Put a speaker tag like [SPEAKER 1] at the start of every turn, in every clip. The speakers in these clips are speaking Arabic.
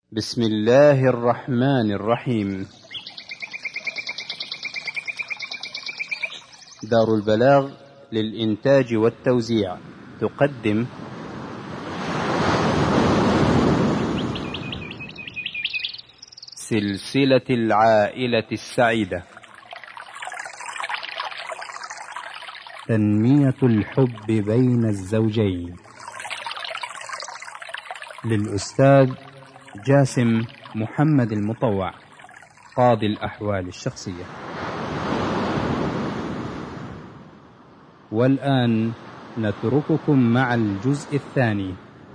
[SPEAKER 1] بسم الله الرحمن الرحيم. دار البلاغ للإنتاج والتوزيع تقدم سلسلة العائلة السعيدة، تنمية الحب بين الزوجين، للأستاذ جاسم محمد المطوع، قاضي الأحوال الشخصية. والآن نترككم مع الجزء الثاني.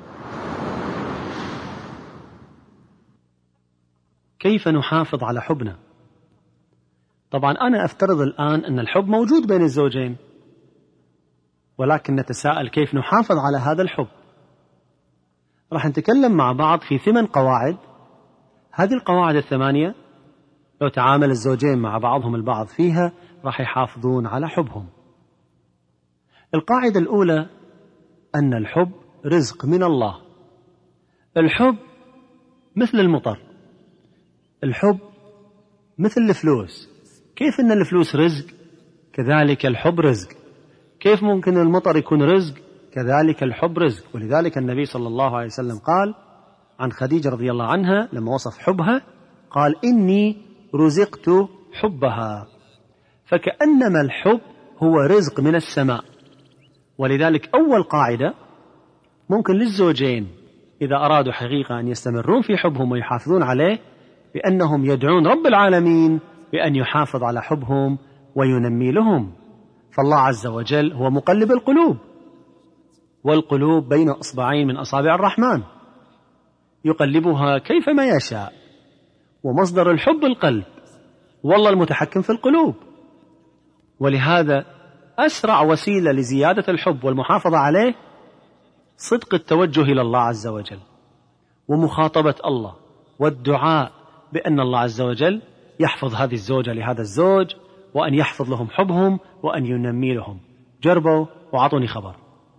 [SPEAKER 2] كيف نحافظ على حبنا؟ طبعا أنا أفترض الآن أن الحب موجود بين الزوجين، ولكن نتساءل كيف نحافظ على هذا الحب. راح نتكلم مع بعض في 8 قواعد. هذه القواعد 8 لو تعامل الزوجين مع بعضهم البعض فيها راح يحافظون على حبهم. القاعدة الأولى أن الحب رزق من الله. الحب مثل المطر، الحب مثل الفلوس. كيف أن الفلوس رزق كذلك الحب رزق. كيف ممكن المطر يكون رزق كذلك الحب رزق. ولذلك النبي صلى الله عليه وسلم قال عن خديجة رضي الله عنها لما وصف حبها قال إني رزقت حبها. فكأنما الحب هو رزق من السماء. ولذلك أول قاعدة ممكن للزوجين إذا أرادوا حقيقة أن يستمرون في حبهم ويحافظون عليه بأنهم يدعون رب العالمين بأن يحافظ على حبهم وينمي لهم. فالله عز وجل هو مقلب القلوب، والقلوب بين أصبعين من أصابع الرحمن يقلبها كيفما يشاء، ومصدر الحب القلب، والله المتحكم في القلوب. ولهذا أسرع وسيلة لزيادة الحب والمحافظة عليه صدق التوجه إلى الله عز وجل ومخاطبة الله والدعاء بأن الله عز وجل يحفظ هذه الزوجة لهذا الزوج، وأن يحفظ لهم حبهم وأن ينمي لهم. جربوا وعطوني خبر.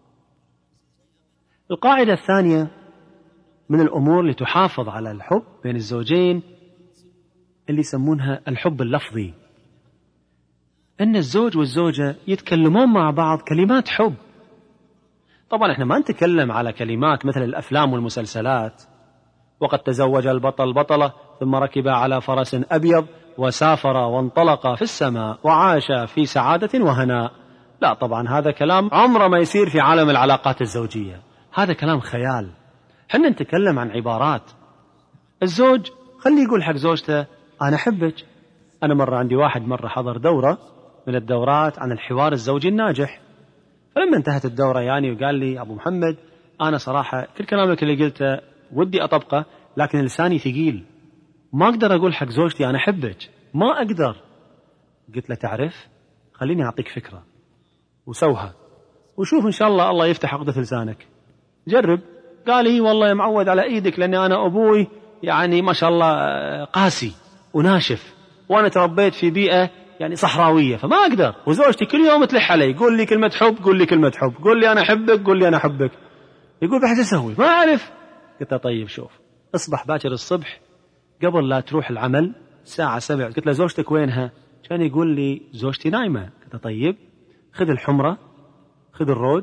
[SPEAKER 2] القاعدة الثانية من الأمور لتحافظ على الحب بين الزوجين اللي يسمونها الحب اللفظي. أن الزوج والزوجة يتكلمون مع بعض كلمات حب. طبعا احنا ما نتكلم على كلمات مثل الأفلام والمسلسلات، وقد تزوج البطل بطلة ثم ركب على فرس أبيض وسافر وانطلق في السماء وعاش في سعادة وهناء. لا طبعا هذا كلام عمره ما يصير في عالم العلاقات الزوجية، هذا كلام خيال. حنا نتكلم عن عبارات. الزوج خلي يقول حق زوجته أنا أحبك. أنا مرة عندي واحد مرة حضر دورة من الدورات عن الحوار الزوجي الناجح، فلما انتهت الدورة يعني وقال لي أبو محمد أنا صراحة كل كلامك اللي قلته ودي أطبقه، لكن لساني ثقيل، ما أقدر أقول حق زوجتي أنا أحبك، ما أقدر. قلت له تعرف، خليني أعطيك فكرة وسوها وشوف إن شاء الله الله يفتح عقدة لسانك، جرب. قال لي والله معود على إيدك، لأني أنا أبوي يعني ما شاء الله قاسي وناشف، وأنا تربيت في بيئة يعني صحراوية، فما أقدر. وزوجتي كل يوم تلح علي، قول لي كلمة حب، قول لي كلمة حب، قول لي أنا أحبك، قول لي أنا أحبك. يقول بحاجة أسوي ما أعرف. قلت له طيب شوف، اصبح باكر الصبح قبل لا تروح العمل الساعة 7. قلت له زوجتك وينها؟ كان يقول لي زوجتي نايمة. قلت له طيب خذ الحمرة، خذ الروج،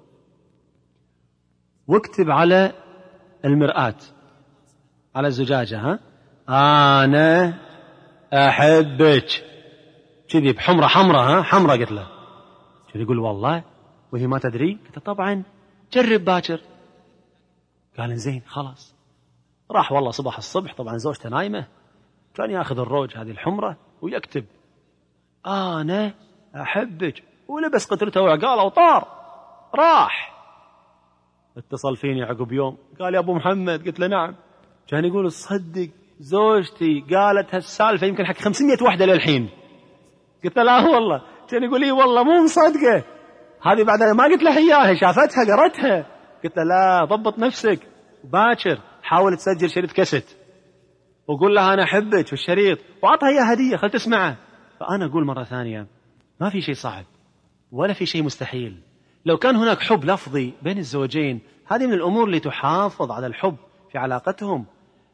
[SPEAKER 2] واكتب على المرآة على الزجاجة أنا أحبك، كذي بحمرة حمرة حمرة. قلت له كذي. يقول والله وهي ما تدري؟ قلت له طبعا جرب باكر. قال زين خلاص. راح والله صباح الصبح، طبعا زوجته نايمة، كان ياخذ الروج هذه الحمرة ويكتب أنا أحبك، ولبس قطرته وعقاله وطار راح. اتصل فيني عقب يوم قال يا أبو محمد. قلت له نعم. كان يقول صدق زوجتي قالت هالسالفة يمكن حق 500 وحدة للحين. قلت له لا والله. كان يقول لي والله مو مصدقة هذه، بعد ما قلت له إياها شافتها قرتها. قلت له لا ضبط نفسك، باكر حاول تسجل شريط كاسيت وقول لها أنا أحبك في الشريط، وعطها إياه هدية خل تسمعه. فأنا أقول مرة ثانية ما في شيء صعب ولا في شيء مستحيل. لو كان هناك حب لفظي بين الزوجين، هذه من الأمور اللي تحافظ على الحب في علاقتهم.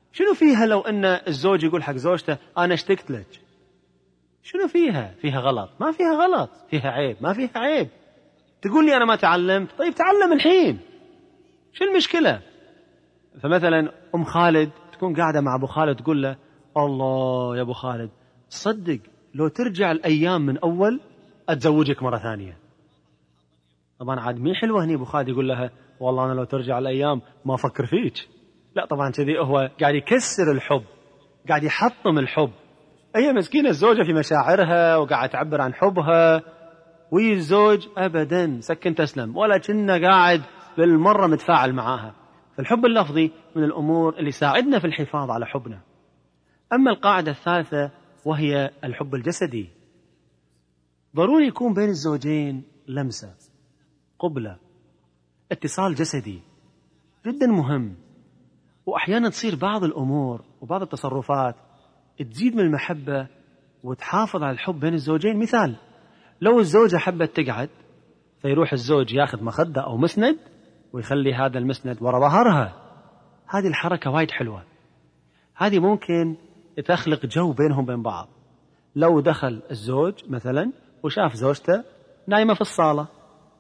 [SPEAKER 2] شنو فيها لو أن الزوج يقول حق زوجته أنا اشتقت لك؟ شنو فيها؟ فيها غلط؟ ما فيها غلط. فيها عيب؟ ما فيها عيب. تقول لي أنا ما تعلمت، طيب تعلم الحين، شو المشكلة؟ فمثلا أم خالد تكون قاعدة مع أبو خالد تقول له الله يا أبو خالد صدق لو ترجع الأيام من أول أتزوجك مرة ثانية. طبعا عاد مي حلوة هني أبو خالد يقول لها والله أنا لو ترجع الأيام ما أفكر فيك. لا طبعا كذي هو قاعد يكسر الحب، قاعد يحطم الحب. هي مسكينة الزوجة في مشاعرها وقاعد تعبر عن حبها، وي الزوج أبدا سكن تسلم ولا كنا قاعد بالمرة متفاعل معاها. فالحب اللفظي من الأمور اللي ساعدنا في الحفاظ على حبنا. أما القاعدة الثالثة وهي الحب الجسدي، ضروري يكون بين الزوجين لمسة، قبلة، اتصال جسدي جدا مهم. وأحيانا تصير بعض الأمور وبعض التصرفات تزيد من المحبة وتحافظ على الحب بين الزوجين. مثال، لو الزوجة حبت تقعد فيروح الزوج ياخذ مخدة أو مسند ويخلي هذا المسند وراء ظهرها. هذه الحركة وايد حلوة، هذه ممكن تخلق جو بينهم بين بعض. لو دخل الزوج مثلا وشاف زوجته نايمة في الصالة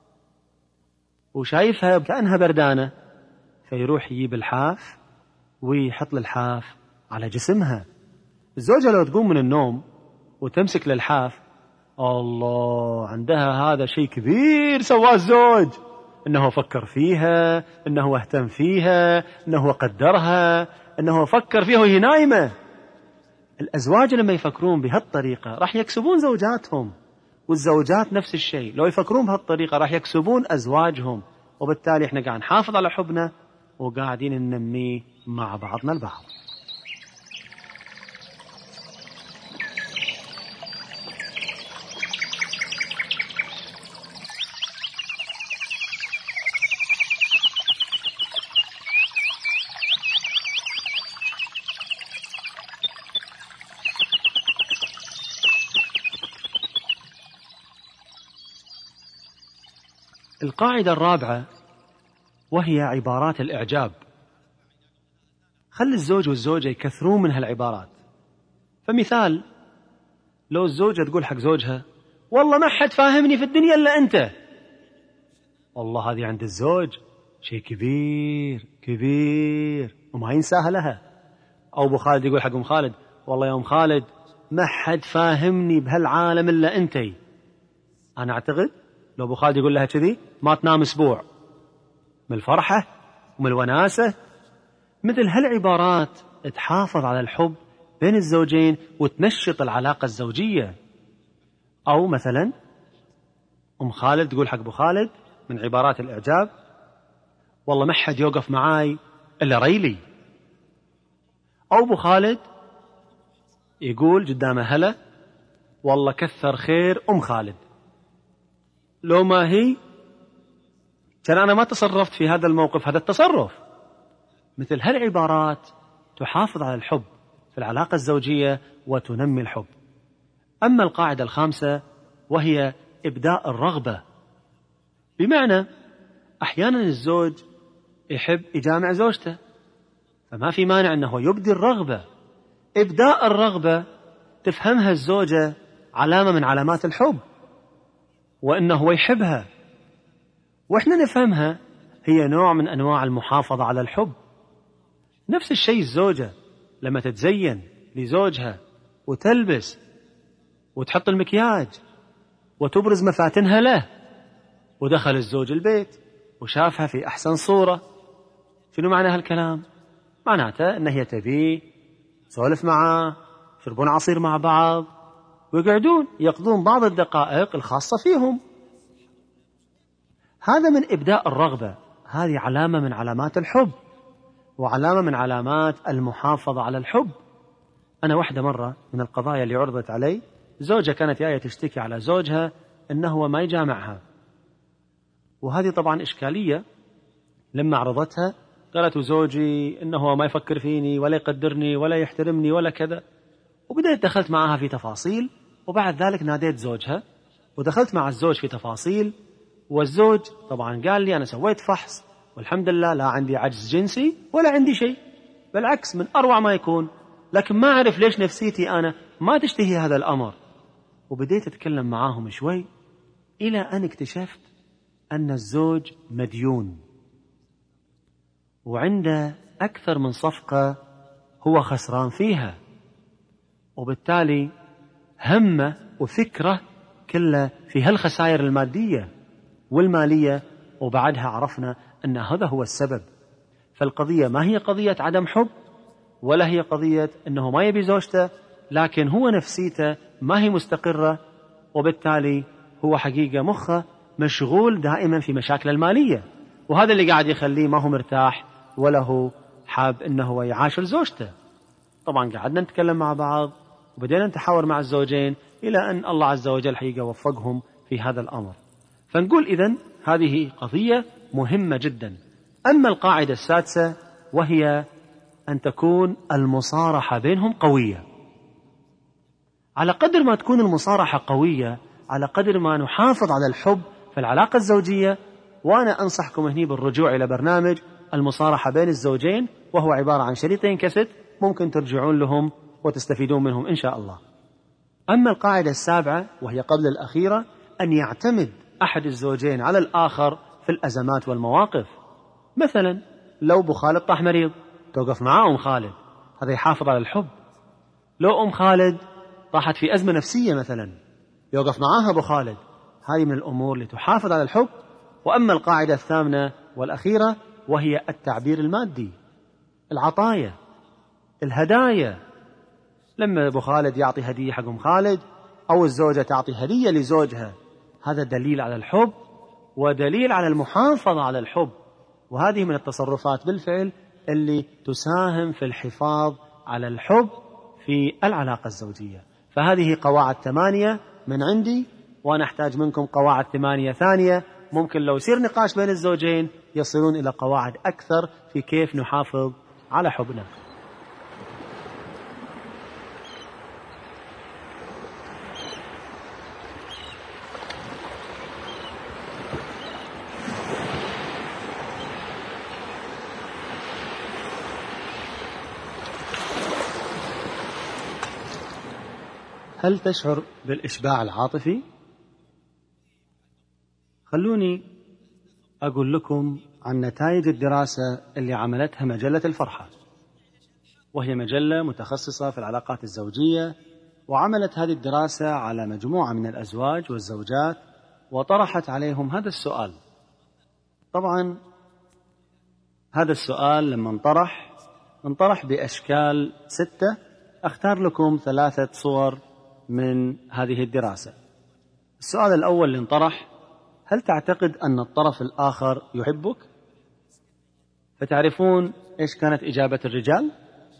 [SPEAKER 2] وشايفها كأنها بردانة، فيروح يجيب الحاف ويحط الحاف على جسمها. الزوجة لو تقوم من النوم وتمسك للحاف، الله عندها هذا شيء كبير سواه الزوج، إنه فكر فيها، إنه اهتم فيها، إنه قدرها، إنه فكر فيها وهي نايمة. الأزواج لما يفكرون بهالطريقة راح يكسبون زوجاتهم، والزوجات نفس الشيء لو يفكرون بهالطريقة راح يكسبون أزواجهم. وبالتالي احنا قاعد نحافظ على حبنا وقاعدين ننميه مع بعضنا البعض. القاعدة الرابعة وهي عبارات الإعجاب. خلي الزوج والزوجة يكثرون من هالعبارات. فمثال، لو الزوجة تقول حق زوجها والله ما حد فاهمني في الدنيا إلا أنت، والله هذه عند الزوج شيء كبير كبير وما ينساها لها. أو أبو خالد يقول حق أم خالد والله يا أم خالد ما حد فاهمني بهالعالم إلا أنتي. أنا أعتقد لو أبو خالد يقول لها كذي ما تنام أسبوع من الفرحة ومن الوناسة. مثل هالعبارات تحافظ على الحب بين الزوجين وتنشط العلاقة الزوجية. أو مثلا أم خالد تقول حق أبو خالد من عبارات الإعجاب والله ما حد يوقف معاي إلا ريلي. أو أبو خالد يقول قدام هلا والله كثر خير أم خالد، لو ما هي كان أنا ما تصرفت في هذا الموقف هذا التصرف. مثل هالعبارات تحافظ على الحب في العلاقة الزوجية وتنمي الحب. أما القاعدة الخامسة وهي إبداء الرغبة، بمعنى أحيانا الزوج يحب يجامع زوجته، فما في مانع أنه يبدي الرغبة. إبداء الرغبة تفهمها الزوجة علامة من علامات الحب وأنه يحبها، وإحنا نفهمها هي نوع من أنواع المحافظة على الحب. نفس الشيء الزوجة لما تتزين لزوجها وتلبس وتحط المكياج وتبرز مفاتنها له، ودخل الزوج البيت وشافها في أحسن صورة، شنو معنى هالكلام؟ معناته أنها هي تبيه سولف معاه، يشربون عصير مع بعض ويقعدون يقضون بعض الدقائق الخاصة فيهم. هذا من إبداء الرغبة، هذه علامة من علامات الحب وعلامة من علامات المحافظة على الحب. أنا واحدة مرة من القضايا اللي عرضت علي، زوجة كانت جاية تشتكي على زوجها أنه هو ما يجامعها، وهذه طبعا إشكالية. لما عرضتها قالت زوجي أنه ما يفكر فيني ولا يقدرني ولا يحترمني ولا كذا، وبدأت دخلت معها في تفاصيل، وبعد ذلك ناديت زوجها ودخلت مع الزوج في تفاصيل. والزوج طبعا قال لي أنا سويت فحص والحمد لله لا عندي عجز جنسي ولا عندي شيء، بالعكس من أروع ما يكون، لكن ما أعرف ليش نفسيتي أنا ما تشتهي هذا الأمر. وبديت أتكلم معاهم شوي إلى أن اكتشفت أن الزوج مديون وعنده أكثر من صفقة هو خسران فيها، وبالتالي همه وفكره كله في هالخسائر المادية والمالية، وبعدها عرفنا أن هذا هو السبب. فالقضية ما هي قضية عدم حب، ولا هي قضية أنه ما يبي زوجته، لكن هو نفسيته ما هي مستقرة، وبالتالي هو حقيقة مخه مشغول دائما في مشاكل المالية، وهذا اللي قاعد يخليه ما هو مرتاح ولا هو حاب أنه يعاشر زوجته. طبعا قعدنا نتكلم مع بعض وبدينا نتحاور مع الزوجين إلى أن الله عز وجل حقيقة وفقهم في هذا الأمر. فنقول إذن هذه قضية مهمة جدا. أما القاعدة السادسة وهي أن تكون المصارحة بينهم قوية. على قدر ما تكون المصارحة قوية على قدر ما نحافظ على الحب في العلاقة الزوجية. وأنا أنصحكم هنا بالرجوع إلى برنامج المصارحة بين الزوجين، وهو عبارة عن شريطين كاسيت ممكن ترجعون لهم وتستفيدون منهم إن شاء الله. أما القاعدة السابعة وهي قبل الأخيرة، أن يعتمد أحد الزوجين على الآخر في الأزمات والمواقف. مثلا لو أبو خالد طاح مريض توقف معاه أم خالد، هذا يحافظ على الحب. لو أم خالد طاحت في أزمة نفسية مثلا يوقف معاها أبو خالد. هذه من الأمور اللي تحافظ على الحب. وأما القاعدة الثامنة والأخيرة وهي التعبير المادي، العطايا، الهدايا. لما أبو خالد يعطي هدية حق أم خالد أو الزوجة تعطي هدية لزوجها، هذا دليل على الحب ودليل على المحافظة على الحب. وهذه من التصرفات بالفعل اللي تساهم في الحفاظ على الحب في العلاقة الزوجية. فهذه قواعد 8 من عندي، وأنا أحتاج منكم قواعد 8 ثانية. ممكن لو يصير نقاش بين الزوجين يصلون إلى قواعد أكثر في كيف نحافظ على حبنا. هل تشعر بالإشباع العاطفي؟ خلوني أقول لكم عن نتائج الدراسة اللي عملتها مجلة الفرحة، وهي مجلة متخصصة في العلاقات الزوجية. وعملت هذه الدراسة على مجموعة من الأزواج والزوجات وطرحت عليهم هذا السؤال. طبعا هذا السؤال لما انطرح بأشكال 6. أختار لكم 3 صور من هذه الدراسة. السؤال الأول اللي انطرح: هل تعتقد أن الطرف الآخر يحبك؟ فتعرفون إيش كانت إجابة الرجال؟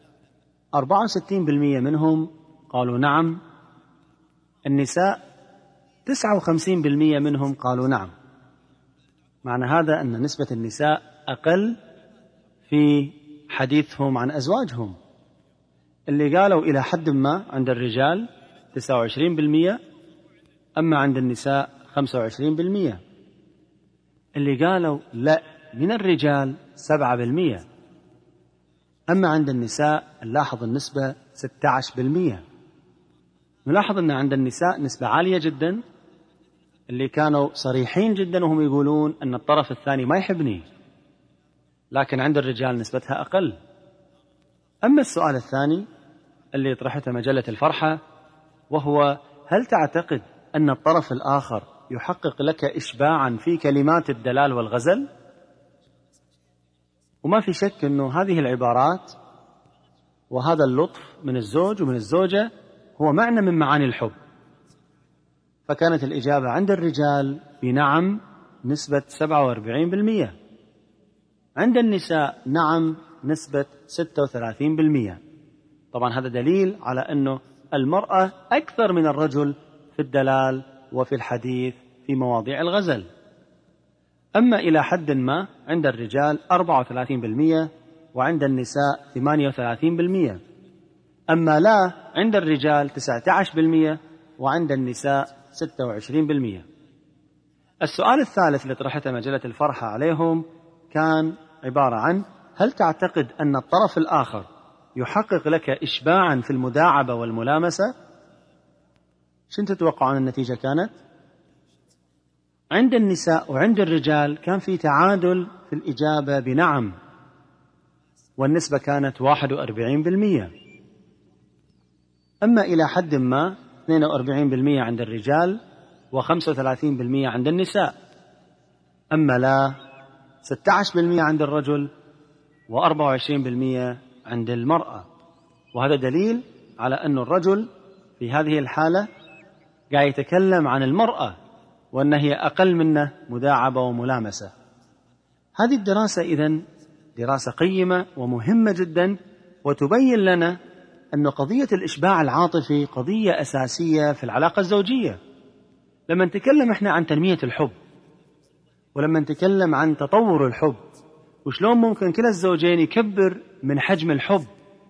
[SPEAKER 2] 64% منهم قالوا نعم. النساء 59% منهم قالوا نعم. معنى هذا أن نسبة النساء أقل في حديثهم عن أزواجهم. اللي قالوا إلى حد ما عند الرجال 29%، أما عند النساء 25%. اللي قالوا لا من الرجال 7%، أما عند النساء نلاحظ النسبة 16%. نلاحظ أن عند النساء نسبة عالية جدا، اللي كانوا صريحين جدا وهم يقولون أن الطرف الثاني ما يحبني، لكن عند الرجال نسبتها أقل. أما السؤال الثاني اللي طرحته مجلة الفرحة، وهو: هل تعتقد أن الطرف الآخر يحقق لك إشباعا في كلمات الدلال والغزل؟ وما في شك أنه هذه العبارات وهذا اللطف من الزوج ومن الزوجة هو معنى من معاني الحب. فكانت الإجابة عند الرجال بنعم نسبة 47%، عند النساء نعم نسبة 36%. طبعا هذا دليل على أنه المرأة أكثر من الرجل في الدلال وفي الحديث في مواضيع الغزل. أما إلى حد ما عند الرجال 34% وعند النساء 38%. أما لا عند الرجال 19% وعند النساء 26%. السؤال الثالث اللي طرحته مجلة الفرحة عليهم كان عبارة عن: هل تعتقد أن الطرف الآخر يحقق لك إشباعا في المداعبة والملامسة؟ شن تتوقعون النتيجة كانت؟ عند النساء وعند الرجال كان في تعادل في الإجابة بنعم، والنسبة كانت 41%. أما إلى حد ما 42% عند الرجال و35% عند النساء. أما لا 16% عند الرجل و24% عند المرأة. وهذا دليل على أن الرجل في هذه الحالة قاعد يتكلم عن المرأة وأن هي أقل منه مداعبة وملامسة. هذه الدراسة إذن دراسة قيمة ومهمة جدا، وتبين لنا أن قضية الإشباع العاطفي قضية أساسية في العلاقة الزوجية. لما نتكلم إحنا عن تنمية الحب، ولما نتكلم عن تطور الحب وشلون ممكن كلا الزوجين يكبر من حجم الحب،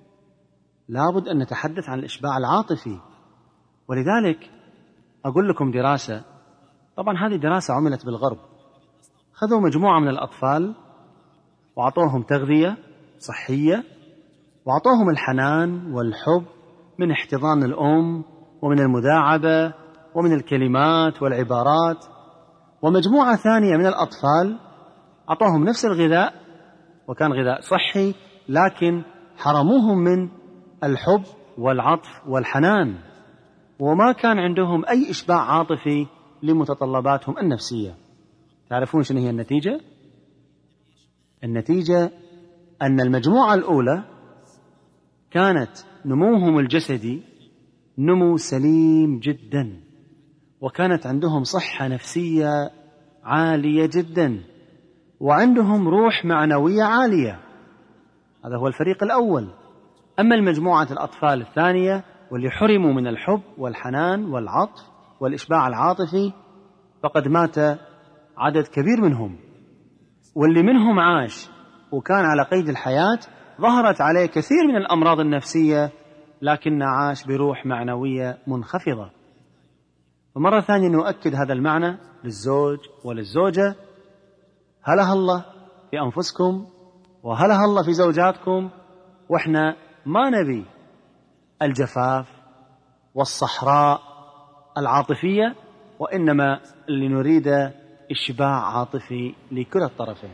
[SPEAKER 2] لابد أن نتحدث عن الإشباع العاطفي. ولذلك أقول لكم دراسة، طبعا هذه دراسة عملت بالغرب، خذوا مجموعة من الأطفال وأعطوهم تغذية صحية وأعطوهم الحنان والحب من احتضان الأم ومن المداعبة ومن الكلمات والعبارات، ومجموعة ثانية من الأطفال أعطوهم نفس الغذاء وكان غذاء صحي، لكن حرموهم من الحب والعطف والحنان، وما كان عندهم أي إشباع عاطفي لمتطلباتهم النفسية. تعرفون شنو هي النتيجة؟ النتيجة أن المجموعة الأولى كانت نموهم الجسدي نمو سليم جدا، وكانت عندهم صحة نفسية عالية جدا، وعندهم روح معنوية عالية. هذا هو الفريق الأول. أما المجموعة الأطفال الثانية واللي حرموا من الحب والحنان والعطف والإشباع العاطفي فقد مات عدد كبير منهم، واللي منهم عاش وكان على قيد الحياة ظهرت عليه كثير من الأمراض النفسية، لكن عاش بروح معنوية منخفضة. ومرة ثانية نؤكد هذا المعنى للزوج وللزوجة: هلا الله في أنفسكم وهلا الله في زوجاتكم، وإحنا ما نبي الجفاف والصحراء العاطفية، وإنما اللي نريده إشباع عاطفي لكل الطرفين.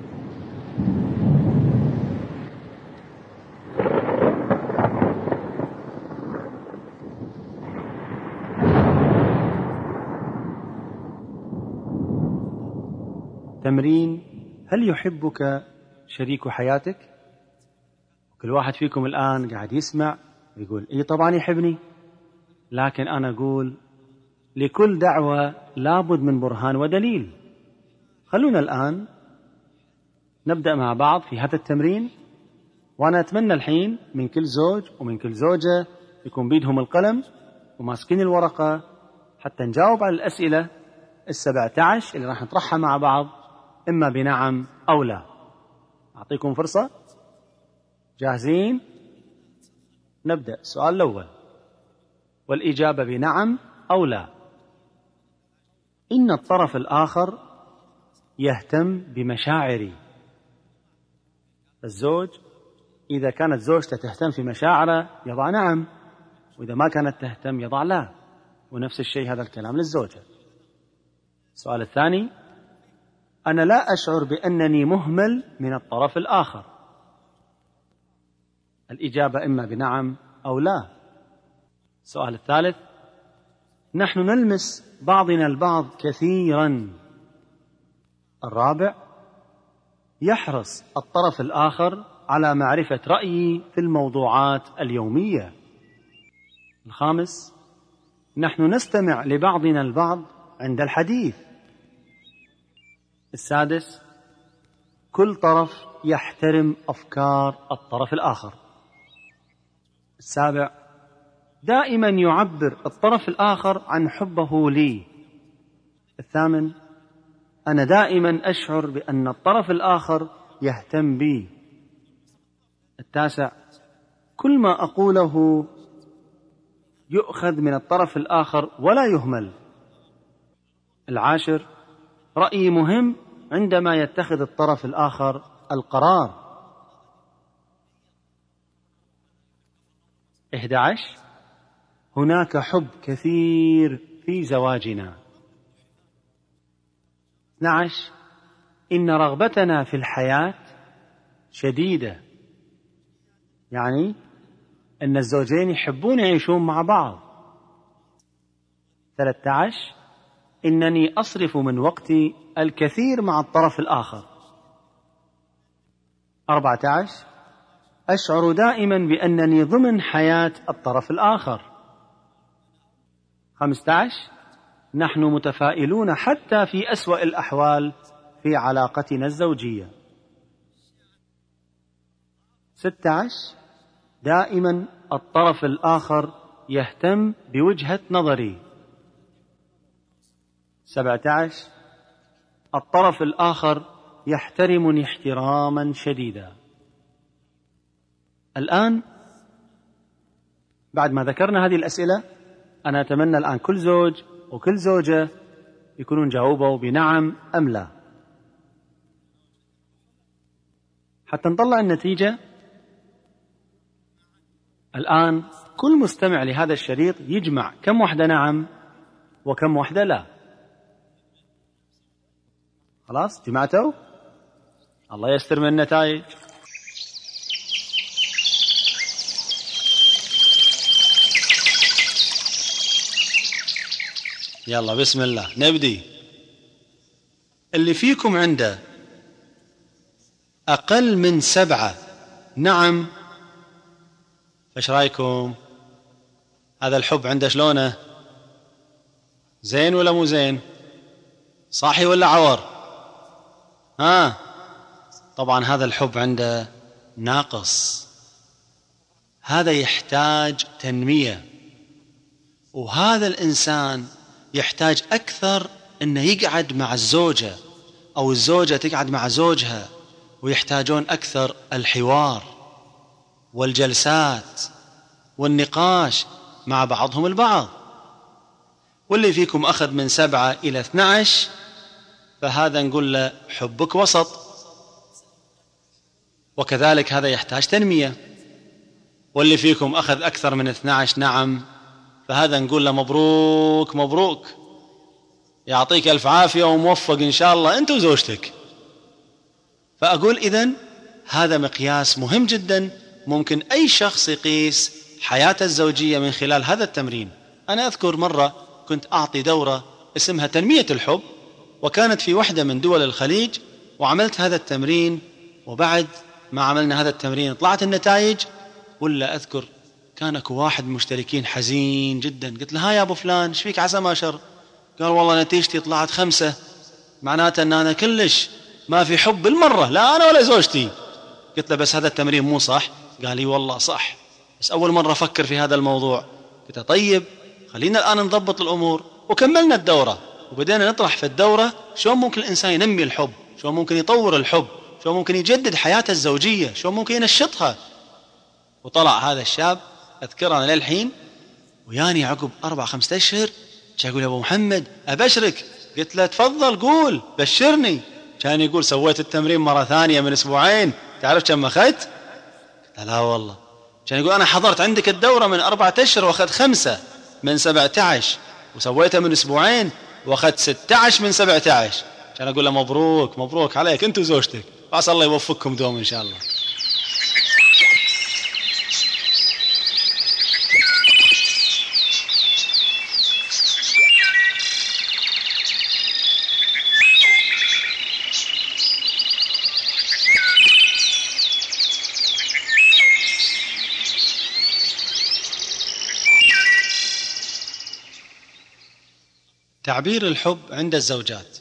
[SPEAKER 2] تمرين: هل يحبك شريك حياتك؟ كل واحد فيكم الآن قاعد يسمع ويقول إيه طبعا يحبني، لكن أنا أقول لكل دعوة لابد من برهان ودليل. خلونا الآن نبدأ مع بعض في هذا التمرين، وأنا أتمنى الحين من كل زوج ومن كل زوجة يكون بيدهم القلم وماسكين الورقة حتى نجاوب على الأسئلة 17 اللي راح نطرحها مع بعض، إما بنعم أو لا. أعطيكم فرصة. جاهزين؟ نبدأ. السؤال الأول، والإجابة بنعم أو لا. إن الطرف الآخر يهتم بمشاعري. الزوج إذا كانت زوجته تهتم في مشاعره يضع نعم، وإذا ما كانت تهتم يضع لا، ونفس الشيء هذا الكلام للزوجة. السؤال الثاني، أنا لا أشعر بأنني مهمل من الطرف الآخر. الإجابة إما بنعم أو لا. السؤال الثالث، نحن نلمس بعضنا البعض كثيرا. الرابع، يحرص الطرف الآخر على معرفة رأيي في الموضوعات اليومية. الخامس، نحن نستمع لبعضنا البعض عند الحديث. السادس، كل طرف يحترم أفكار الطرف الآخر. السابع، دائما يعبر الطرف الآخر عن حبه لي. الثامن، أنا دائما أشعر بأن الطرف الآخر يهتم بي. التاسع، كل ما أقوله يؤخذ من الطرف الآخر ولا يهمل. العاشر، رأيي مهم عندما يتخذ الطرف الآخر القرار. 11 هناك حب كثير في زواجنا. 12 إن رغبتنا في الحياة شديدة، يعني أن الزوجين يحبون يعيشون مع بعض. 13 إنني أصرف من وقتي الكثير مع الطرف الآخر. 14 أشعر دائما بأنني ضمن حياة الطرف الآخر. 15 نحن متفائلون حتى في أسوأ الأحوال في علاقتنا الزوجية. 16 دائما الطرف الآخر يهتم بوجهة نظري. 17 الطرف الآخر يحترمني احتراما شديدا. الآن بعد ما ذكرنا هذه الأسئلة، أنا أتمنى الآن كل زوج وكل زوجة يكونون جاوبوا بنعم أم لا. حتى نطلع النتيجة، الآن كل مستمع لهذا الشريط يجمع كم وحدة نعم وكم وحدة لا. خلاص جمعتوا؟ الله يستر من النتائج. يلا بسم الله نبدي. اللي فيكم عنده أقل من 7 نعم، فايش رايكم؟ هذا الحب عنده شلونه؟ زين ولا مو زين؟ صاحي ولا عور؟ طبعا هذا الحب عنده ناقص، هذا يحتاج تنمية، وهذا الإنسان يحتاج أكثر أنه يقعد مع الزوجة أو الزوجة تقعد مع زوجها، ويحتاجون أكثر الحوار والجلسات والنقاش مع بعضهم البعض. واللي فيكم أخذ من 7 إلى 12 فهذا نقول له حبك وسط، وكذلك هذا يحتاج تنمية. واللي فيكم أخذ أكثر من 12 نعم فهذا نقول له مبروك مبروك، يعطيك ألف عافية وموفق إن شاء الله أنت وزوجتك. فأقول إذن هذا مقياس مهم جدا، ممكن أي شخص يقيس حياته الزوجية من خلال هذا التمرين. أنا أذكر مرة كنت أعطي دورة اسمها تنمية الحب، وكانت في واحدة من دول الخليج، وعملت هذا التمرين، وبعد ما عملنا هذا التمرين طلعت النتائج. ولا أذكر كان اكو واحد مشتركين حزين جدا، قلت له ها يا أبو فلان ايش فيك عسى ما شر؟ قال والله نتيجتي طلعت 5، معناته أن أنا كلش ما في حب بالمرة، لا أنا ولا زوجتي. قلت له بس هذا التمرين مو صح. قال لي والله صح، بس أول مرة أفكر في هذا الموضوع. قلت له طيب خلينا الآن نضبط الأمور. وكملنا الدورة وبدأنا نطرح في الدورة شلون ممكن الإنسان ينمي الحب، شلون ممكن يطور الحب، شلون ممكن يجدد حياته الزوجية، شلون ممكن ينشطها. وطلع هذا الشاب أذكر أنا للحين وياني عقب 4-5 أشهر، يقول يا أبو محمد أبشرك. قلت له تفضل قول بشرني. كان يقول سويت التمرين مرة ثانية من 2 تعرف كم أخذت؟ قلت لا والله. كان يقول أنا حضرت عندك الدورة من 4 أشهر وأخذت 5 من 17، وسويتها من 2 وأخذت 16 من 17. كان أقول له مبروك مبروك عليك أنت وزوجتك، وعسى الله يوفقكم دوم إن شاء الله. تعبير الحب عند الزوجات.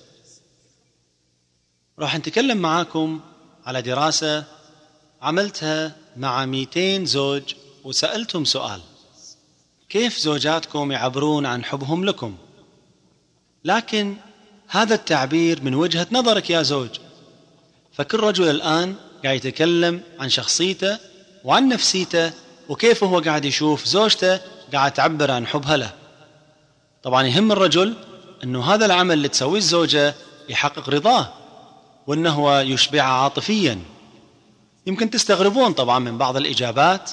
[SPEAKER 2] راح نتكلم معاكم على دراسة عملتها مع 200 زوج، وسألتهم سؤال: كيف زوجاتكم يعبرون عن حبهم لكم؟ لكن هذا التعبير من وجهة نظرك يا زوج. فكل رجل الآن قاعد يتكلم عن شخصيته وعن نفسيته، وكيف هو قاعد يشوف زوجته قاعد تعبر عن حبها له. طبعا يهم الرجل أنه هذا العمل اللي تسويه الزوجة يحقق رضاه، وأنه هو يشبعها عاطفيا. يمكن تستغربون طبعا من بعض الإجابات،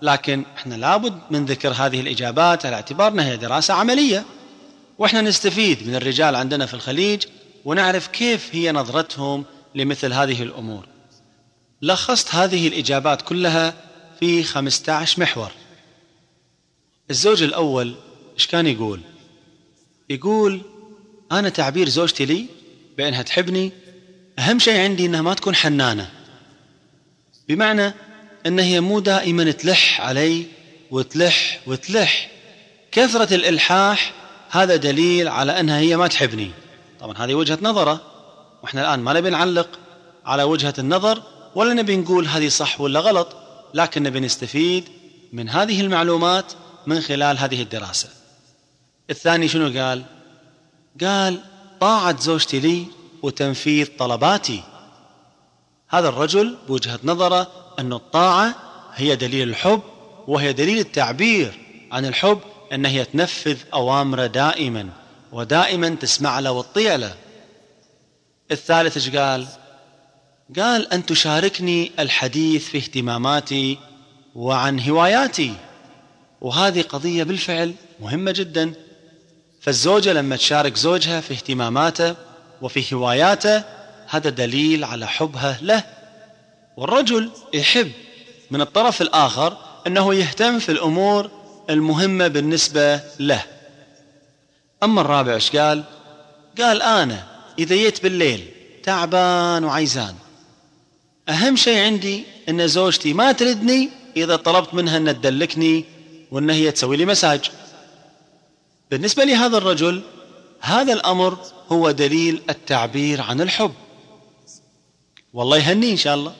[SPEAKER 2] لكن احنا لابد من ذكر هذه الإجابات على اعتبار أنها هي دراسة عملية، واحنا نستفيد من الرجال عندنا في الخليج ونعرف كيف هي نظرتهم لمثل هذه الأمور. لخصت هذه الإجابات كلها في 15 محور. الزوج الأول إيش كان يقول؟ يقول أنا تعبير زوجتي لي بأنها تحبني أهم شيء عندي أنها ما تكون حنانة، بمعنى أنها هي مو دائما تلح علي وتلح. كثرة الإلحاح هذا دليل على أنها هي ما تحبني. طبعا هذه وجهة نظره، وإحنا الآن ما نبي نعلق على وجهة النظر ولا نبي نقول هذه صح ولا غلط، لكن نبي نستفيد من هذه المعلومات من خلال هذه الدراسة. الثاني شنو قال؟ قال طاعة زوجتي لي وتنفيذ طلباتي. هذا الرجل بوجهة نظره أن الطاعة هي دليل الحب، وهي دليل التعبير عن الحب، أن هي تنفذ أوامره دائما ودائما تسمع له وتطيع له. الثالث إيش قال؟ قال أن تشاركني الحديث في اهتماماتي وعن هواياتي، وهذه قضية بالفعل مهمة جدا. فالزوجة لما تشارك زوجها في اهتماماته وفي هواياته هذا دليل على حبها له. والرجل يحب من الطرف الآخر أنه يهتم في الأمور المهمة بالنسبة له. أما الرابع إيش قال؟ قال أنا إذا جيت بالليل تعبان وعيزان أهم شيء عندي أن زوجتي ما تردني إذا طلبت منها أن تدلكني وأن هي تسوي لي مساج. بالنسبة لهذا الرجل هذا الأمر هو دليل التعبير عن الحب، والله يهني إن شاء الله.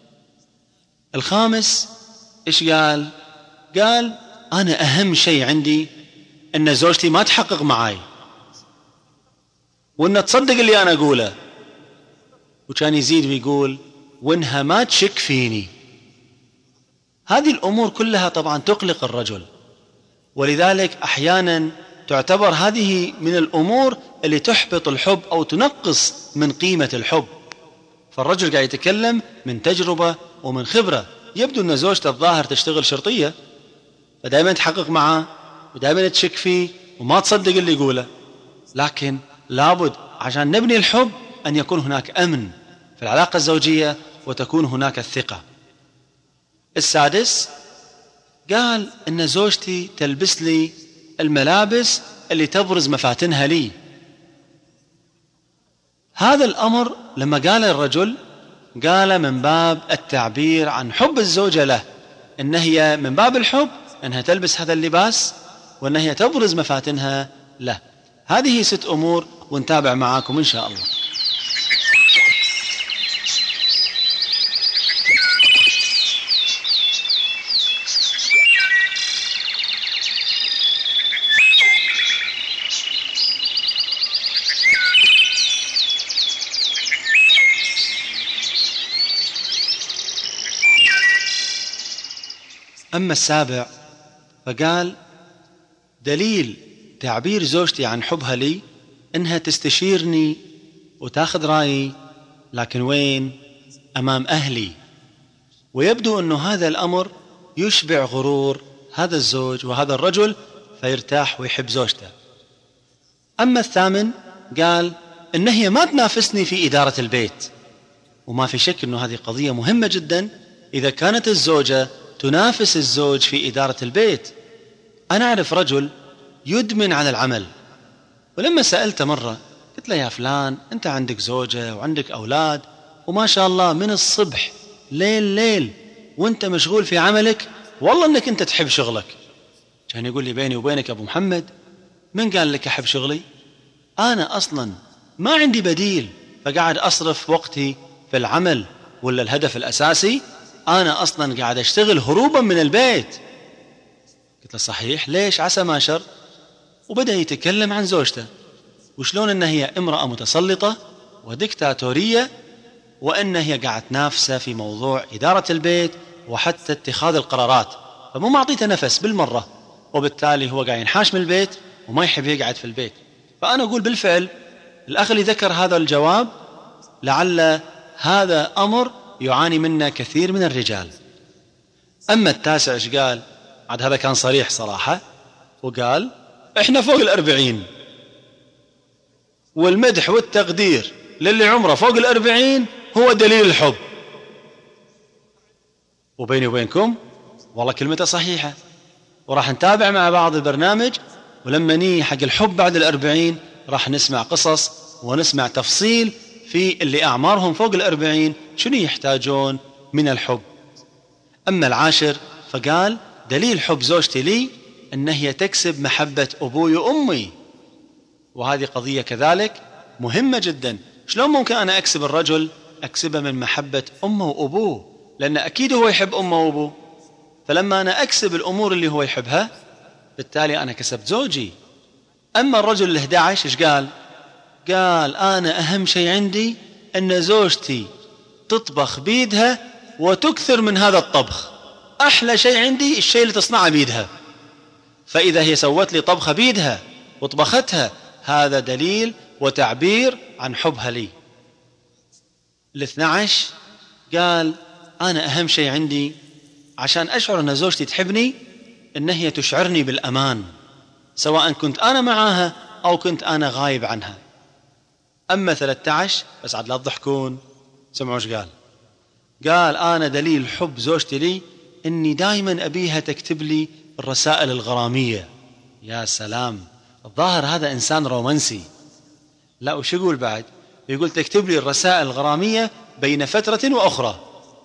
[SPEAKER 2] الخامس إيش قال؟ قال أنا أهم شيء عندي أن زوجتي ما تحقق معاي وأن تصدق اللي أنا أقوله، وكان يزيد ويقول وأنها ما تشك فيني. هذه الأمور كلها طبعا تقلق الرجل، ولذلك أحيانا تعتبر هذه من الأمور اللي تحبط الحب أو تنقص من قيمة الحب. فالرجل قاعد يتكلم من تجربة ومن خبرة. يبدو أن زوجته الظاهر تشتغل شرطية، فدائما تحقق معه ودائما تشك فيه وما تصدق اللي يقوله، لكن لابد عشان نبني الحب أن يكون هناك أمن في العلاقة الزوجية وتكون هناك الثقة. السادس قال إن زوجتي تلبس لي الملابس اللي تبرز مفاتنها لي. هذا الأمر لما قال الرجل قال من باب التعبير عن حب الزوجة له، إن هي من باب الحب أنها تلبس هذا اللباس وأن هي تبرز مفاتنها له. هذه 6 أمور ونتابع معاكم إن شاء الله. أما السابع فقال دليل تعبير زوجتي عن حبها لي إنها تستشيرني وتاخذ رأيي، لكن وين؟ أمام أهلي. ويبدو أنه هذا الأمر يشبع غرور هذا الزوج وهذا الرجل فيرتاح ويحب زوجته. أما الثامن قال إن هي ما تنافسني في إدارة البيت، وما في شك أنه هذه قضية مهمة جدا إذا كانت الزوجة تنافس الزوج في إدارة البيت. أنا أعرف رجل يدمن على العمل، ولما سألته مرة قلت له يا فلان أنت عندك زوجة وعندك أولاد وما شاء الله من الصبح ليل وأنت مشغول في عملك، والله أنك أنت تحب شغلك. كان يقول لي بيني وبينك أبو محمد من قال لك أحب شغلي؟ أنا أصلا ما عندي بديل، فقاعد أصرف وقتي في العمل، ولا الهدف الأساسي أنا أصلا قاعد أشتغل هروبا من البيت. قلت له صحيح، ليش؟ عسى ما شر. وبدأ يتكلم عن زوجته وشلون أنها هي امرأة متسلطة وديكتاتورية، وأنها هي قاعد تنافسه في موضوع إدارة البيت وحتى اتخاذ القرارات، فمو معطيته نفس بالمرة، وبالتالي هو قاعد ينحاش من البيت وما يحب يقعد في البيت. فأنا أقول بالفعل الأخ اللي ذكر هذا الجواب لعل هذا أمر يعاني منه كثير من الرجال. أما التاسع إيش قال؟ عاد هذا كان صريح صراحة، وقال إحنا فوق 40، والمدح والتقدير للي عمره فوق 40 هو دليل الحب. وبيني وبينكم والله كلمته صحيحة، وراح نتابع مع بعض البرنامج، ولما نيجي حق الحب بعد 40 راح نسمع قصص ونسمع تفصيل في اللي أعمارهم فوق 40 شنو يحتاجون من الحب. أما العاشر فقال دليل حب زوجتي لي أن هي تكسب محبة أبوي وأمي، وهذه قضية كذلك مهمة جدا. شلون ممكن أنا أكسب الرجل؟ أكسبه من محبة أمه وأبوه، لأن أكيد هو يحب أمه وأبوه، فلما أنا أكسب الأمور اللي هو يحبها بالتالي أنا كسبت زوجي. أما الرجل ال11 إيش قال؟ قال أنا أهم شيء عندي أن زوجتي تطبخ بيدها وتكثر من هذا الطبخ، أحلى شيء عندي الشيء اللي تصنعه بيدها، فإذا هي سوت لي طبخة بيدها وطبختها هذا دليل وتعبير عن حبها لي. ال12 قال أنا أهم شيء عندي عشان أشعر أن زوجتي تحبني أن هي تشعرني بالأمان، سواء كنت أنا معاها أو كنت أنا غايب عنها. أما 13 بس عاد لا تضحكون، سمعوا ايش قال؟ قال أنا دليل حب زوجتي لي أني دائما أبيها تكتب لي الرسائل الغرامية. يا سلام، الظاهر هذا إنسان رومانسي. لا وش يقول بعد؟ يقول تكتب لي الرسائل الغرامية بين فترة وأخرى.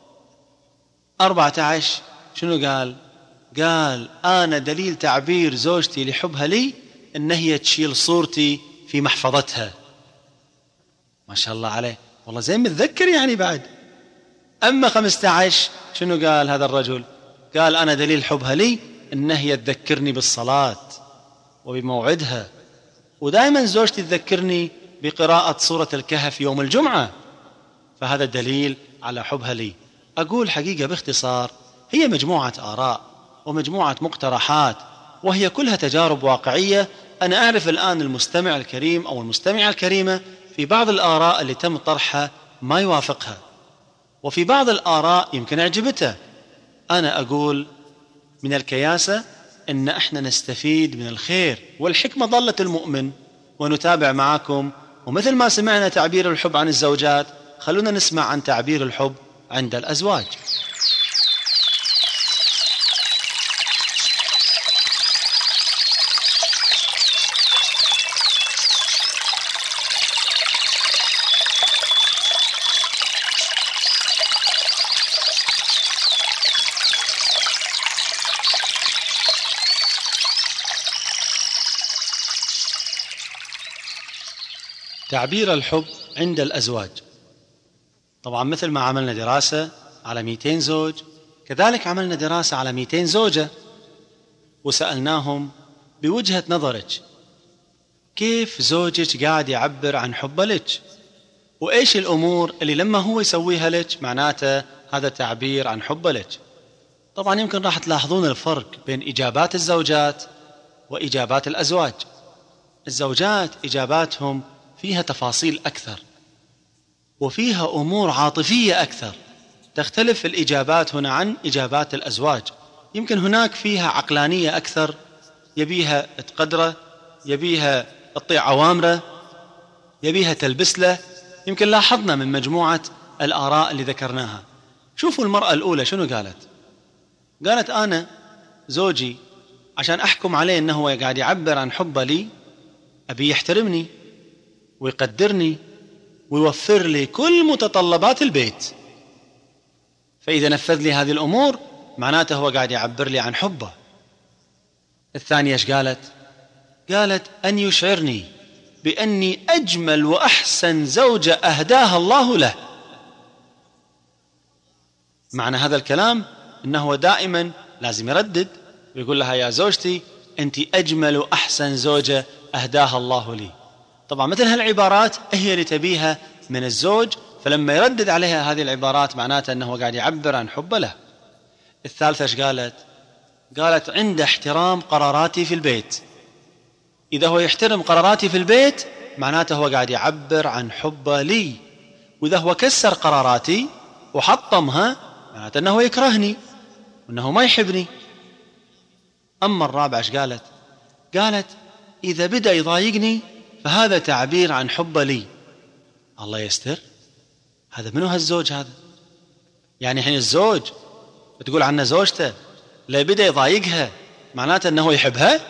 [SPEAKER 2] 14 شنو قال؟ قال أنا دليل تعبير زوجتي لحبها لي أن هي تشيل صورتي في محفظتها. ما شاء الله عليه، والله زين متذكر يعني بعد. أما 15 شنو قال هذا الرجل؟ قال أنا دليل حبها لي أن هي تذكرني بالصلاة وبموعدها، ودائما زوجتي تذكرني بقراءة سورة الكهف يوم الجمعة، فهذا دليل على حبها لي. أقول حقيقة باختصار هي مجموعة آراء ومجموعة مقترحات، وهي كلها تجارب واقعية. أنا أعرف الآن المستمع الكريم أو المستمعة الكريمة في بعض الآراء اللي تم طرحها ما يوافقها، وفي بعض الآراء يمكن أعجبته. أنا أقول من الكياسة أن احنا نستفيد من الخير، والحكمة ضلة المؤمن، ونتابع معكم. ومثل ما سمعنا تعبير الحب عن الزوجات، خلونا نسمع عن تعبير الحب عند الأزواج. تعبير الحب عند الأزواج. طبعا مثل ما عملنا دراسة على 200 زوج، كذلك عملنا دراسة على 200 زوجة، وسألناهم بوجهة نظرك كيف زوجك قاعد يعبر عن حبه لك، وإيش الأمور اللي لما هو يسويها لك معناته هذا تعبير عن حبه لك. طبعا يمكن راح تلاحظون الفرق بين إجابات الزوجات وإجابات الأزواج. الزوجات إجاباتهم فيها تفاصيل أكثر، وفيها أمور عاطفية أكثر، تختلف الإجابات هنا عن إجابات الأزواج. يمكن هناك فيها عقلانية أكثر، يبيها تقدره، يبيها تطيع أوامره، يبيها تلبس له. يمكن لاحظنا من مجموعة الآراء اللي ذكرناها. شوفوا المرأة الأولى شنو قالت؟ قالت أنا زوجي عشان أحكم عليه أنه هو قاعد يعبر عن حبه لي أبي يحترمني ويقدرني ويوفر لي كل متطلبات البيت، فإذا نفذ لي هذه الأمور معناته هو قاعد يعبر لي عن حبه. الثانية ايش قالت؟ قالت أن يشعرني بأني أجمل وأحسن زوجة أهداها الله له. معنى هذا الكلام أنه دائما لازم يردد ويقول لها يا زوجتي أنت أجمل وأحسن زوجة أهداها الله لي. طبعا مثل هالعبارات هي اللي تبيها من الزوج، فلما يردد عليها هذه العبارات معناته أنه قاعد يعبر عن حبه له. الثالثة ايش قالت؟ قالت عند احترام قراراتي في البيت. إذا هو يحترم قراراتي في البيت معناته هو قاعد يعبر عن حبه لي، وإذا هو كسر قراراتي وحطمها معناته أنه يكرهني. وأنه ما يحبني. أما الرابعة ايش قالت؟ قالت إذا بدأ يضايقني فهذا تعبير عن حبه لي. الله يستر، هذا منو هالزوج هذا؟ يعني حين الزوج بتقول عنه زوجته لا بدأ يضايقها معناته أنه يحبها؟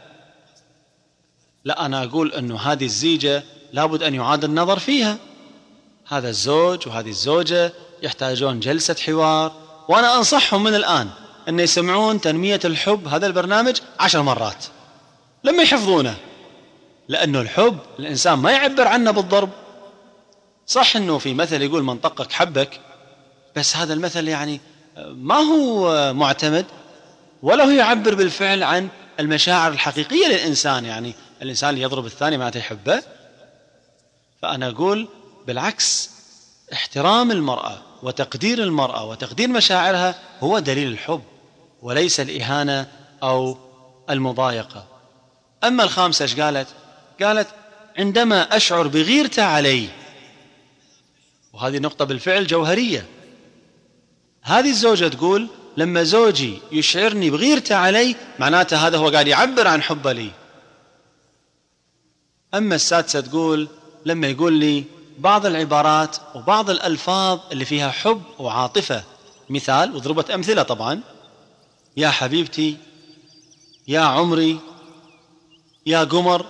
[SPEAKER 2] لا، أنا أقول أنه هذه الزيجة لابد أن يعاد النظر فيها. هذا الزوج وهذه الزوجة يحتاجون جلسة حوار، وأنا أنصحهم من الآن أن يسمعون تنمية الحب هذا البرنامج 10 مرات لما يحفظونه، لأنه الحب الإنسان ما يعبر عنه بالضرب. صح أنه في مثل يقول من طقك حبك، بس هذا المثل يعني ما هو معتمد ولا هو يعبر بالفعل عن المشاعر الحقيقية للإنسان. يعني الإنسان اللي يضرب الثاني معناته يحبه. فأنا أقول بالعكس، احترام المرأة وتقدير المرأة وتقدير مشاعرها هو دليل الحب وليس الإهانة أو المضايقة. أما الخامسة ايش قالت؟ قالت عندما أشعر بغيرته علي، وهذه نقطة بالفعل جوهرية. هذه الزوجة تقول لما زوجي يشعرني بغيرته علي معناته هذا هو قاعد يعبر عن حبه لي. أما السادسة تقول لما يقول لي بعض العبارات وبعض الألفاظ اللي فيها حب وعاطفة، مثال وضربت أمثلة طبعا، يا حبيبتي، يا عمري، يا قمر،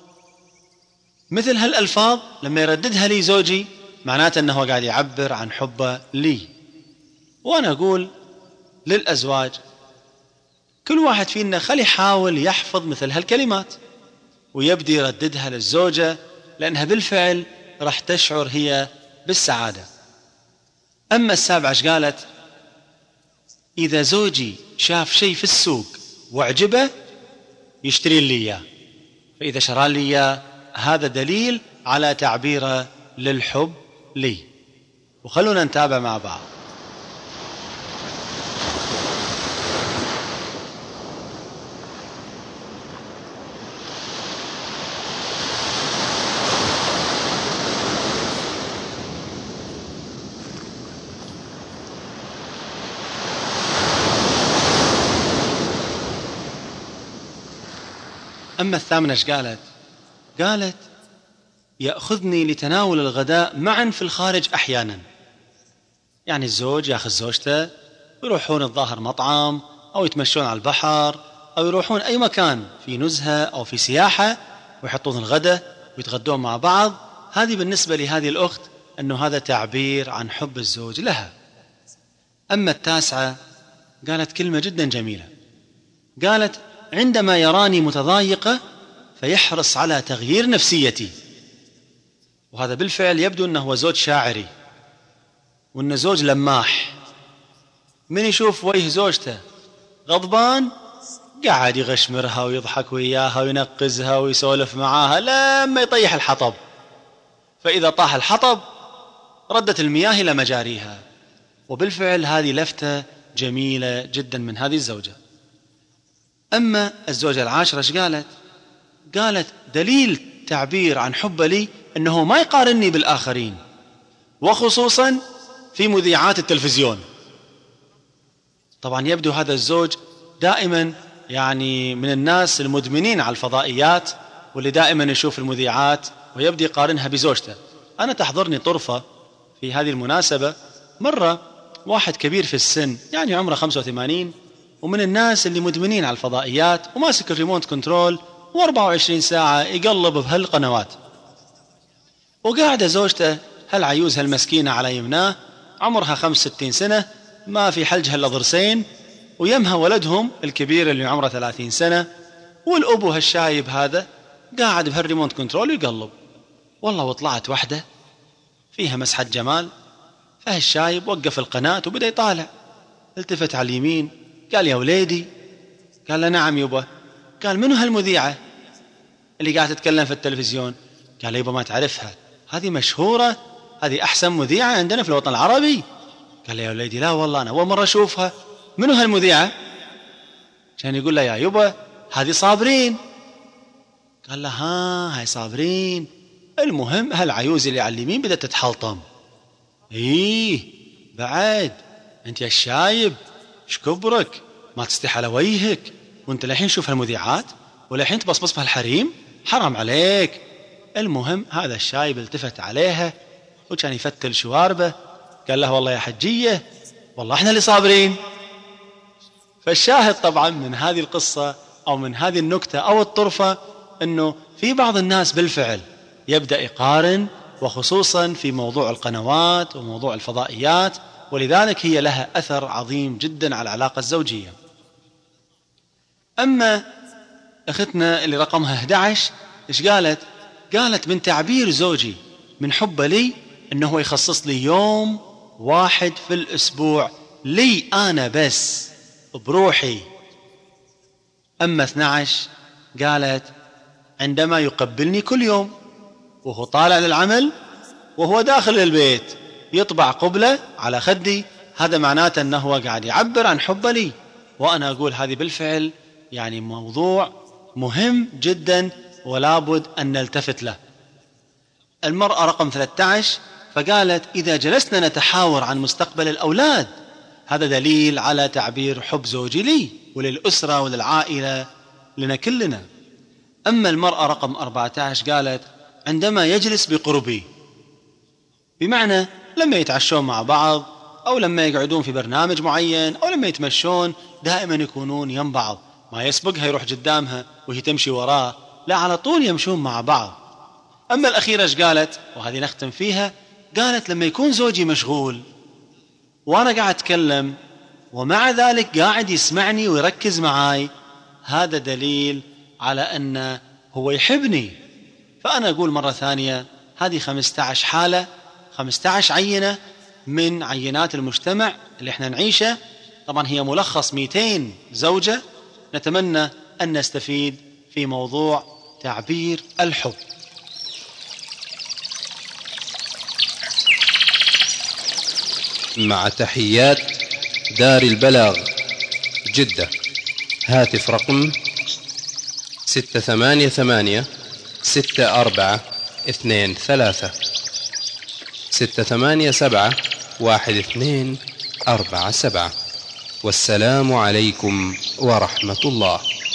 [SPEAKER 2] مثل هالألفاظ لما يرددها لي زوجي معناته أنه قاعد يعبر عن حبه لي. وأنا أقول للأزواج كل واحد فينا خلي يحاول يحفظ مثل هالكلمات ويبدي يرددها للزوجة، لأنها بالفعل راح تشعر هي بالسعادة. أما السابعة ايش قالت؟ إذا زوجي شاف شيء في السوق وعجبه يشتري لي إياه، فإذا شرى لي إياه هذا دليل على تعبيره للحب لي. وخلونا نتابع مع بعض. أما الثامنة ايش قالت؟ قالت يأخذني لتناول الغداء معا في الخارج أحيانا. يعني الزوج يأخذ زوجته ويروحون الظاهر مطعم أو يتمشون على البحر أو يروحون أي مكان في نزهة أو في سياحة ويحطون الغداء ويتغدون مع بعض. هذه بالنسبة لهذه الأخت أنه هذا تعبير عن حب الزوج لها. أما التاسعة قالت كلمة جدا جميلة، قالت عندما يراني متضايقة فيحرص على تغيير نفسيتي. وهذا بالفعل يبدو أنه هو زوج شاعري وأنه زوج لماح. من يشوف وجه زوجته غضبان قاعد يغشمرها ويضحك وياها وينقزها ويسولف معاها لما يطيح الحطب، فإذا طاح الحطب ردت المياه إلى مجاريها. وبالفعل هذه لفتة جميلة جدا من هذه الزوجة. أما الزوجة العاشرة ايش قالت؟ قالت دليل تعبير عن حبه لي أنه ما يقارنني بالآخرين، وخصوصا في مذيعات التلفزيون. طبعا يبدو هذا الزوج دائما يعني من الناس المدمنين على الفضائيات واللي دائما يشوف المذيعات ويبدي يقارنها بزوجته. أنا تحضرني طرفة في هذه المناسبة، مرة واحد كبير في السن يعني عمره 85 ومن الناس اللي مدمنين على الفضائيات وماسك الريموت كنترول و24 ساعة يقلب بهالقنوات، وقاعدة زوجته هالعيوز هالمسكينة على يمناه عمرها 65 سنة ما في حلجها إلا ضرسين، ويمها ولدهم الكبير اللي عمره 30 سنة، والأبو هالشايب هذا قاعد بهالريموت كنترول يقلب. والله وطلعت واحدة فيها مسحة جمال، فهالشايب وقف القناة وبدأ يطالع، التفت على اليمين قال يا وليدي. قال له نعم يبا. قال منو هالمذيعة اللي قاعدة تتكلم في التلفزيون؟ قال يبا ما تعرفها، هذه مشهورة، هذه أحسن مذيعة عندنا في الوطن العربي. قال يا وليدي لا والله أنا أول مرة أشوفها. منو هالمذيعة؟ كان يقول له يا يبا هذه صابرين. قال له ها هاي صابرين. المهم هالعيوز اللي على اليمين بدأت تتحلطم. إيه بعد أنت يا الشايب شكبرك ما تستحي على وجهك، وانت لحين شوف هالمذيعات ولحين تبصبص في هالحريم، حرام عليك. المهم هذا الشايب التفت عليها وكان يفتل شواربه، قال له والله يا حجية والله احنا اللي صابرين. فالشاهد طبعا من هذه القصة أو من هذه النكتة أو الطرفة أنه في بعض الناس بالفعل يبدأ يقارن، وخصوصا في موضوع القنوات وموضوع الفضائيات، ولذلك هي لها أثر عظيم جدا على العلاقة الزوجية. أما أختنا اللي رقمها 11 إيش قالت؟ قالت من تعبير زوجي من حبه لي أنه هو يخصص لي يوم واحد في الأسبوع لي أنا بس بروحي. أما 12 قالت عندما يقبلني كل يوم وهو طالع للعمل وهو داخل البيت يطبع قبلة على خدي، هذا معناته أنه هو قاعد يعبر عن حبه لي. وأنا أقول هذه بالفعل يعني موضوع مهم جدا ولا بد أن نلتفت له. المرأة رقم 13 فقالت إذا جلسنا نتحاور عن مستقبل الأولاد هذا دليل على تعبير حب زوجي لي وللأسرة وللعائلة لنا كلنا. أما المرأة رقم 14 قالت عندما يجلس بقربي، بمعنى لما يتعشون مع بعض أو لما يقعدون في برنامج معين أو لما يتمشون دائما يكونون يم بعض، ما يسبقها يروح قدامها وهي تمشي وراه، لا على طول يمشون مع بعض. أما الأخيرة ايش قالت وهذه نختم فيها؟ قالت لما يكون زوجي مشغول وأنا قاعد أتكلم ومع ذلك قاعد يسمعني ويركز معاي، هذا دليل على أنه هو يحبني. فأنا أقول مرة ثانية هذه 15 حالة، 15 عينة من عينات المجتمع اللي احنا نعيشه. طبعا هي ملخص 200 زوجة. نتمنى أن نستفيد في موضوع تعبير الحب.
[SPEAKER 1] مع تحيات دار البلاغ جدة. هاتف رقم 688 6423 687 1247. والسلام عليكم ورحمة الله.